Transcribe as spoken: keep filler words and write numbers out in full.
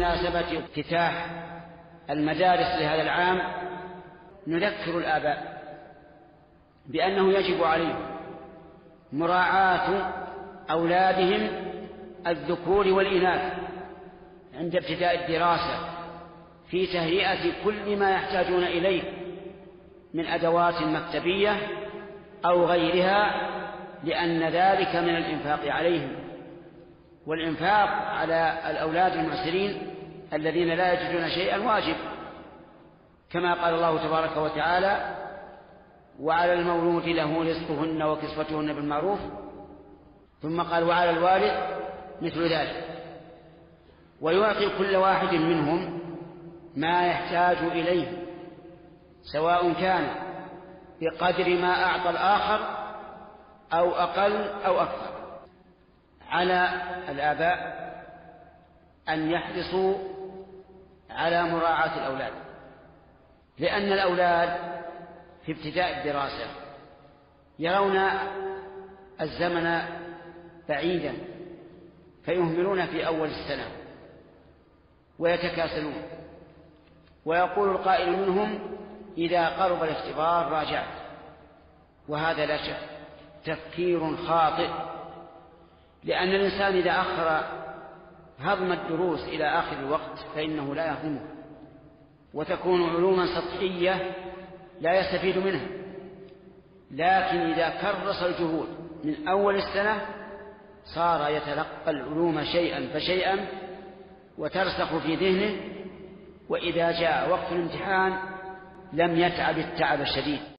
بمناسبة افتتاح المدارس لهذا العام نذكر الآباء بأنه يجب عليهم مراعاة أولادهم الذكور والإناث عند ابتداء الدراسة في تهيئة كل ما يحتاجون إليه من أدوات مكتبية أو غيرها، لأن ذلك من الإنفاق عليهم، والإنفاق على الأولاد المعسرين الذين لا يجدون شيئا واجب، كما قال الله تبارك وتعالى: وعلى المولود له رزقهن وكسوتهن بالمعروف، ثم قال: وعلى الوالد مثل ذلك. ويعطي كل واحد منهم ما يحتاج إليه، سواء كان بقدر ما أعطى الآخر أو أقل أو أكثر. على الآباء أن يحرصوا على مراعاة الأولاد، لأن الأولاد في ابتداء الدراسة يرون الزمن بعيدا فيهملون في أول السنة ويتكاسلون، ويقول القائل منهم: إذا قرب الاختبار راجعت. وهذا لا شك تفكير خاطئ، لأن الإنسان إذا أخر هضم الدروس إلى آخر الوقت فإنه لا يهضمه، وتكون علوما سطحية لا يستفيد منها. لكن إذا كرس الجهود من أول السنة صار يتلقى العلوم شيئا فشيئا وترسخ في ذهنه، وإذا جاء وقت الامتحان لم يتعب التعب الشديد.